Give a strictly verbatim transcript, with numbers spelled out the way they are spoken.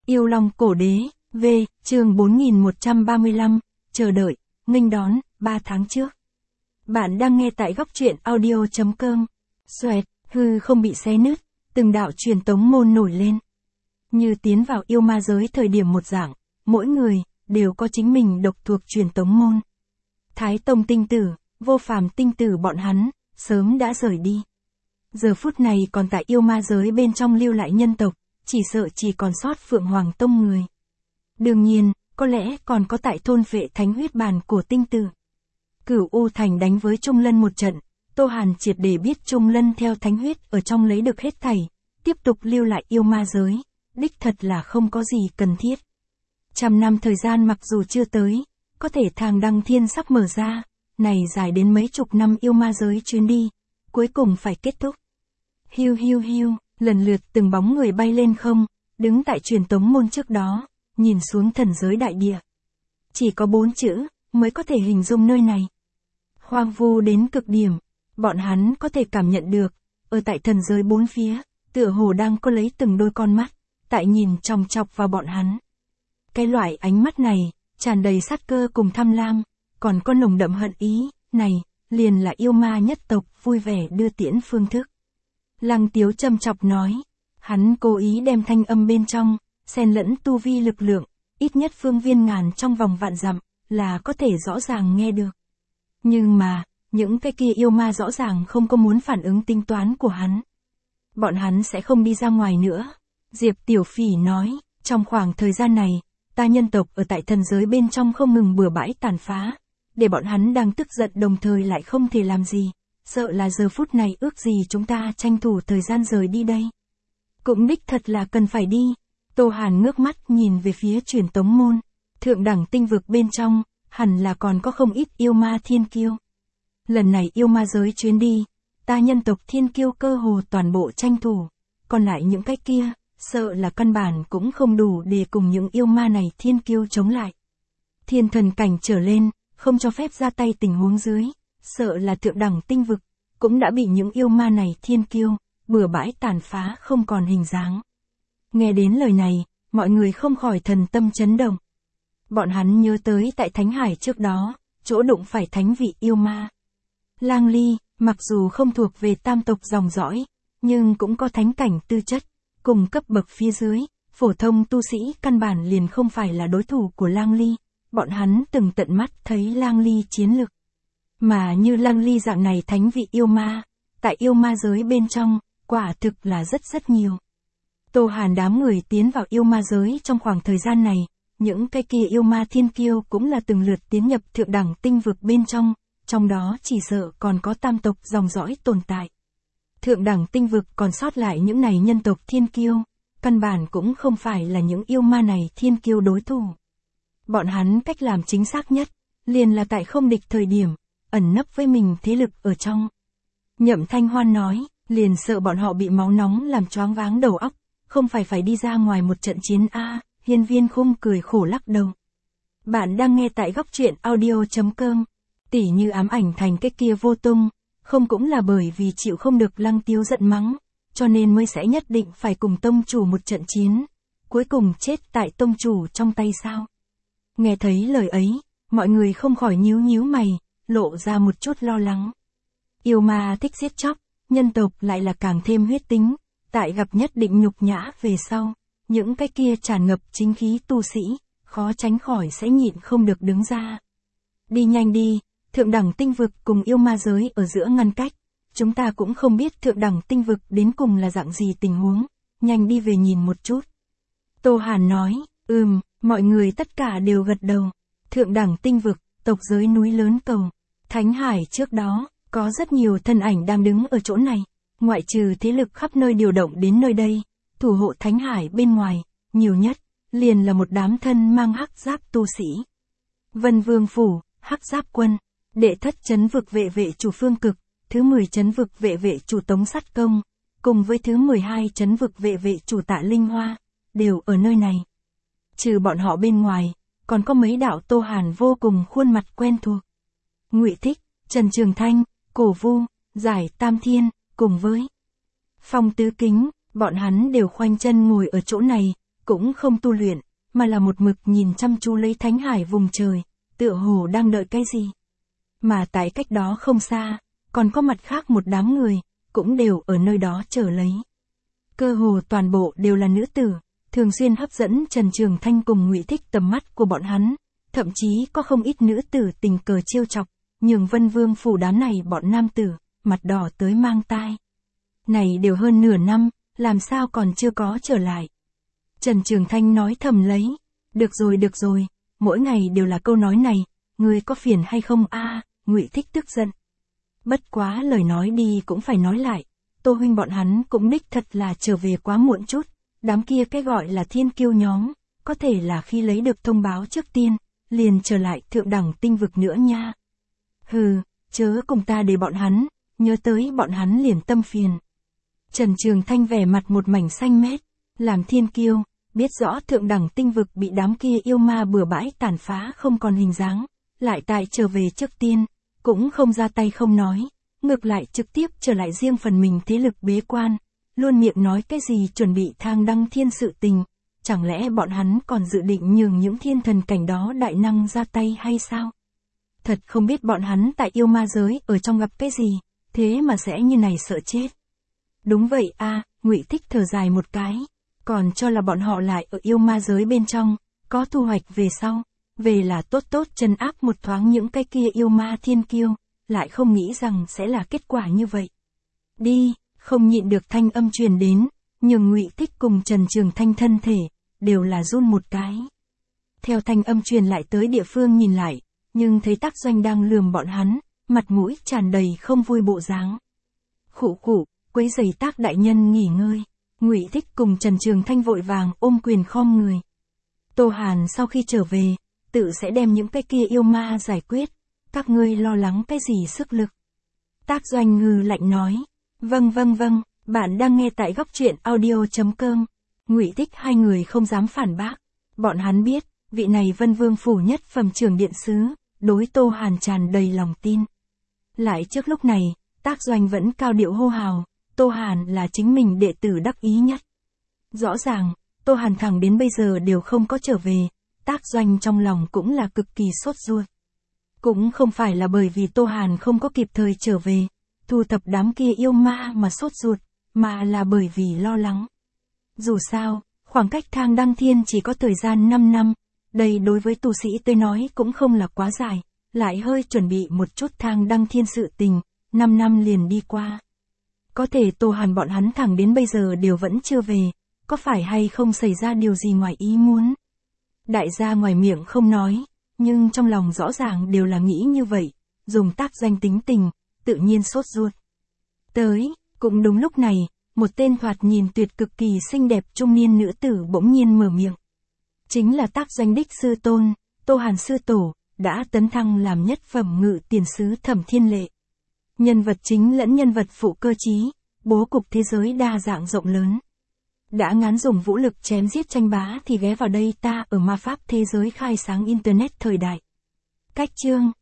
Yêu Long Cổ Đế, V, chương bốn nghìn một trăm ba mươi lăm, chờ đợi, nghênh đón, ba tháng trước. Bạn đang nghe tại góc truyện audio chấm com. Xoẹt, hư không bị xé nứt, từng đạo truyền tống môn nổi lên. Như tiến vào yêu ma giới thời điểm một dạng, mỗi người, đều có chính mình độc thuộc truyền tống môn. Thái Tông tinh tử, Vô Phàm tinh tử bọn hắn, sớm đã rời đi. Giờ phút này còn tại yêu ma giới bên trong lưu lại nhân tộc, chỉ sợ chỉ còn sót Phượng Hoàng Tông người. Đương nhiên, có lẽ còn có tại thôn vệ thánh huyết bàn của tinh tử. Cửu U Thành đánh với Trung Lân một trận, Tô Hàn triệt để biết Trung Lân theo thánh huyết ở trong lấy được hết thảy, tiếp tục lưu lại yêu ma giới, đích thật là không có gì cần thiết. Trăm năm thời gian mặc dù chưa tới, có thể thang đăng thiên sắp mở ra, này dài đến mấy chục năm yêu ma giới chuyến đi, cuối cùng phải kết thúc. Hiu hiu hiu, lần lượt từng bóng người bay lên không, đứng tại truyền tống môn trước đó, nhìn xuống thần giới đại địa. Chỉ có bốn chữ, mới có thể hình dung nơi này. Hoang vu đến cực điểm, bọn hắn có thể cảm nhận được, ở tại thần giới bốn phía, tựa hồ đang có lấy từng đôi con mắt, tại nhìn chòng chọc vào bọn hắn. Cái loại ánh mắt này, tràn đầy sát cơ cùng tham lam, còn có nồng đậm hận ý, này, liền là yêu ma nhất tộc vui vẻ đưa tiễn phương thức. Lăng Tiếu châm chọc nói, hắn cố ý đem thanh âm bên trong, xen lẫn tu vi lực lượng, ít nhất phương viên ngàn trong vòng vạn dặm, là có thể rõ ràng nghe được. Nhưng mà, những cái kia yêu ma rõ ràng không có muốn phản ứng tính toán của hắn. Bọn hắn sẽ không đi ra ngoài nữa. Diệp Tiểu Phỉ nói, trong khoảng thời gian này, ta nhân tộc ở tại thần giới bên trong không ngừng bừa bãi tàn phá, để bọn hắn đang tức giận đồng thời lại không thể làm gì, sợ là giờ phút này ước gì chúng ta tranh thủ thời gian rời đi đây. Cũng đích thật là cần phải đi. Tô Hàn ngước mắt nhìn về phía truyền tống môn, thượng đẳng tinh vực bên trong, hẳn là còn có không ít yêu ma thiên kiêu. Lần này yêu ma giới chuyến đi, ta nhân tộc thiên kiêu cơ hồ toàn bộ tranh thủ, còn lại những cái kia, sợ là căn bản cũng không đủ để cùng những yêu ma này thiên kiêu chống lại. Thiên thần cảnh trở lên, không cho phép ra tay tình huống dưới, sợ là thượng đẳng tinh vực, cũng đã bị những yêu ma này thiên kiêu, bừa bãi tàn phá không còn hình dáng. Nghe đến lời này, mọi người không khỏi thần tâm chấn động. Bọn hắn nhớ tới tại Thánh Hải trước đó, chỗ đụng phải thánh vị yêu ma. Lang Ly, mặc dù không thuộc về tam tộc dòng dõi, nhưng cũng có thánh cảnh tư chất, cùng cấp bậc phía dưới, phổ thông tu sĩ căn bản liền không phải là đối thủ của Lang Ly. Bọn hắn từng tận mắt thấy Lang Ly chiến lực. Mà như Lang Ly dạng này thánh vị yêu ma, tại yêu ma giới bên trong, quả thực là rất rất nhiều. Tô Hàn đám người tiến vào yêu ma giới trong khoảng thời gian này, những cái kia yêu ma thiên kiêu cũng là từng lượt tiến nhập thượng đẳng tinh vực bên trong, trong đó chỉ sợ còn có tam tộc dòng dõi tồn tại. Thượng đẳng tinh vực còn sót lại những này nhân tộc thiên kiêu, căn bản cũng không phải là những yêu ma này thiên kiêu đối thủ. Bọn hắn cách làm chính xác nhất, liền là tại không địch thời điểm, ẩn nấp với mình thế lực ở trong. Nhậm Thanh Hoan nói, liền sợ bọn họ bị máu nóng làm choáng váng đầu óc, không phải phải đi ra ngoài một trận chiến a. Hiên Viên Khung cười khổ lắc đầu. Bạn đang nghe tại góc truyện audio chấm com. Tỉ như ám ảnh thành cái kia vô tung, không cũng là bởi vì chịu không được Lăng Tiếu giận mắng, cho nên mới sẽ nhất định phải cùng tông chủ một trận chiến, cuối cùng chết tại tông chủ trong tay sao? Nghe thấy lời ấy, mọi người không khỏi nhíu nhíu mày, lộ ra một chút lo lắng. Yêu ma thích giết chóc, nhân tộc lại là càng thêm huyết tính, tại gặp nhất định nhục nhã về sau, những cái kia tràn ngập chính khí tu sĩ, khó tránh khỏi sẽ nhịn không được đứng ra. Đi nhanh đi, thượng đẳng tinh vực cùng yêu ma giới ở giữa ngăn cách, chúng ta cũng không biết thượng đẳng tinh vực đến cùng là dạng gì tình huống, nhanh đi về nhìn một chút. Tô Hàn nói, ừm, mọi người tất cả đều gật đầu. Thượng đẳng tinh vực, tộc giới núi lớn cầu, Thánh Hải trước đó, có rất nhiều thân ảnh đang đứng ở chỗ này, ngoại trừ thế lực khắp nơi điều động đến nơi đây, thủ hộ Thánh Hải bên ngoài, nhiều nhất, liền là một đám thân mang hắc giáp tu sĩ. Vân Vương Phủ, hắc giáp quân, đệ thất chấn vực vệ vệ chủ Phương Cực, thứ mười chấn vực vệ vệ chủ Tống Sắt Công, cùng với thứ mười hai chấn vực vệ vệ chủ Tạ Linh Hoa, đều ở nơi này. Trừ bọn họ bên ngoài, còn có mấy đạo Tô Hàn vô cùng khuôn mặt quen thuộc. Ngụy Thích, Trần Trường Thanh, Cổ Vu, Giải Tam Thiên, cùng với Phong Tứ Kính, bọn hắn đều khoanh chân ngồi ở chỗ này, cũng không tu luyện, mà là một mực nhìn chăm chú lấy thánh hải vùng trời, tựa hồ đang đợi cái gì. Mà tại cách đó không xa, còn có mặt khác một đám người, cũng đều ở nơi đó chờ lấy. Cơ hồ toàn bộ đều là nữ tử, thường xuyên hấp dẫn Trần Trường Thanh cùng Ngụy Thích tầm mắt của bọn hắn, thậm chí có không ít nữ tử tình cờ trêu chọc, nhường Vân Vương phủ đám này bọn nam tử, mặt đỏ tới mang tai. Này đều hơn nửa năm, làm sao còn chưa có trở lại. Trần Trường Thanh nói thầm lấy, được rồi được rồi, mỗi ngày đều là câu nói này, ngươi có phiền hay không a? À, Ngụy Thích tức giận. Bất quá lời nói đi cũng phải nói lại, Tô huynh bọn hắn cũng đích thật là trở về quá muộn chút, đám kia cái gọi là thiên kiêu nhóm, có thể là khi lấy được thông báo trước tiên, liền trở lại thượng đẳng tinh vực nữa nha. Hừ, chớ cùng ta để bọn hắn, nhớ tới bọn hắn liền tâm phiền. Trần Trường Thanh vẻ mặt một mảnh xanh mét, làm thiên kiêu, biết rõ thượng đẳng tinh vực bị đám kia yêu ma bừa bãi tàn phá không còn hình dáng, lại tại trở về trước tiên, cũng không ra tay không nói, ngược lại trực tiếp trở lại riêng phần mình thế lực bế quan, luôn miệng nói cái gì chuẩn bị thang đăng thiên sự tình, chẳng lẽ bọn hắn còn dự định nhường những thiên thần cảnh đó đại năng ra tay hay sao? Thật không biết bọn hắn tại yêu ma giới ở trong gặp cái gì, thế mà sẽ như này sợ chết. Đúng vậy a, à, Ngụy Thích thở dài một cái, còn cho là bọn họ lại ở yêu ma giới bên trong, có thu hoạch về sau, về là tốt tốt trấn áp một thoáng những cái kia yêu ma thiên kiêu, lại không nghĩ rằng sẽ là kết quả như vậy. Đi, không nhịn được thanh âm truyền đến, nhưng Ngụy Thích cùng Trần Trường Thanh thân thể, đều là run một cái. Theo thanh âm truyền lại tới địa phương nhìn lại, nhưng thấy Tác Doanh đang lườm bọn hắn, mặt mũi tràn đầy không vui bộ dáng. Khụ khụ, quấy rầy Tác đại nhân nghỉ ngơi. Ngụy Thích cùng Trần Trường Thanh vội vàng ôm quyền khom người. Tô Hàn sau khi trở về, tự sẽ đem những cái kia yêu ma giải quyết, các ngươi lo lắng cái gì sức lực. Tác Doanh ngừ lạnh nói, vâng vâng vâng, bạn đang nghe tại góc truyện audio chấm com. Ngụy Thích hai người không dám phản bác, bọn hắn biết, vị này Vân Vương phủ nhất phẩm trưởng điện sứ, đối Tô Hàn tràn đầy lòng tin. Lại trước lúc này, Tác Doanh vẫn cao điệu hô hào, Tô Hàn là chính mình đệ tử đắc ý nhất. Rõ ràng, Tô Hàn thẳng đến bây giờ đều không có trở về, Tác Doanh trong lòng cũng là cực kỳ sốt ruột. Cũng không phải là bởi vì Tô Hàn không có kịp thời trở về, thu thập đám kia yêu ma mà sốt ruột, mà là bởi vì lo lắng. Dù sao, khoảng cách thang đăng thiên chỉ có thời gian năm năm, đây đối với tu sĩ tôi nói cũng không là quá dài, lại hơi chuẩn bị một chút thang đăng thiên sự tình, năm năm liền đi qua. Có thể Tô Hàn bọn hắn thẳng đến bây giờ đều vẫn chưa về, có phải hay không xảy ra điều gì ngoài ý muốn? Đại gia ngoài miệng không nói, nhưng trong lòng rõ ràng đều là nghĩ như vậy, dùng Tác Doanh tính tình, tự nhiên sốt ruột. Tới, cũng đúng lúc này, một tên thoạt nhìn tuyệt cực kỳ xinh đẹp trung niên nữ tử bỗng nhiên mở miệng. Chính là Tác Doanh đích sư tôn, Tô Hàn sư tổ, đã tấn thăng làm nhất phẩm ngự tiền sứ Thẩm Thiên Lệ. Nhân vật chính lẫn nhân vật phụ cơ trí, bố cục thế giới đa dạng rộng lớn. Đã ngán dùng vũ lực chém giết tranh bá thì ghé vào đây ta ở ma pháp thế giới khai sáng internet thời đại. Cách chương